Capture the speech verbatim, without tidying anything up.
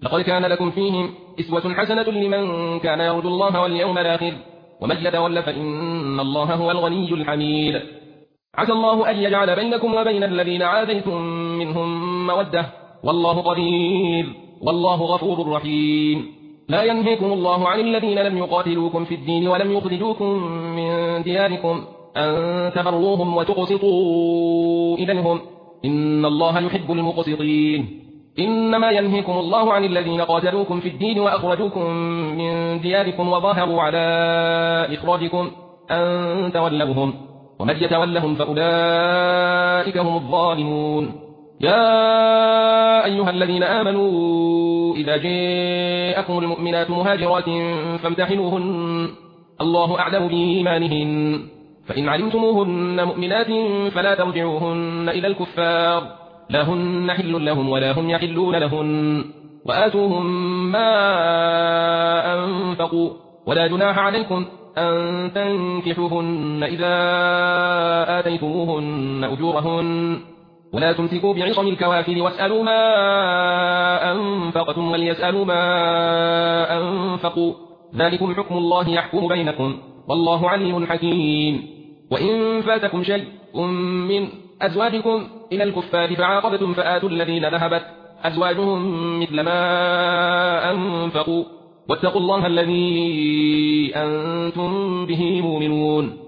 لقد كان لكم فيهم أسوة حسنة لمن كان يرجو الله واليوم الآخر ومن يتول فإن الله هو الغني الحميد. عسى الله أن يجعل بينكم وبين الذين عاديتم منهم مودة والله قدير والله غفور رحيم. لا ينهيكم الله عن الذين لم يقاتلوكم في الدين ولم يخرجوكم من دياركم أن تبروهم وتقسطوا إليهم إن الله يحب المقسطين. إنما ينهيكم الله عن الذين قاتلوكم في الدين وأخرجوكم من دياركم وظاهروا على إخراجكم أن تولوهم ومن يتولهم فأولئك هم الظالمون. يا أيها الذين آمنوا إذا جاءكم المؤمنات مهاجرات فامتحنوهن الله أعلم بإيمانهن فإن علمتموهن مؤمنات فلا ترجعوهن إلى الكفار لا هن حل لهم ولا هم يحلون لهن وآتوهم ما أنفقوا ولا جناح عليكم أن تنكحوهن إذا آتيتموهن أجورهن ولا تمسكوا بعصم الكوافر واسألوا ما أنفقتم وليسألوا ما أنفقوا ذلكم حكم الله يحكم بينكم والله عليم حكيم. وإن فاتكم شيء من أزواجكم إلى الكفار فعاقبتم فآتوا الذين ذهبت أزواجهم مثل ما أنفقوا واتقوا الله الذي أنتم به مؤمنون.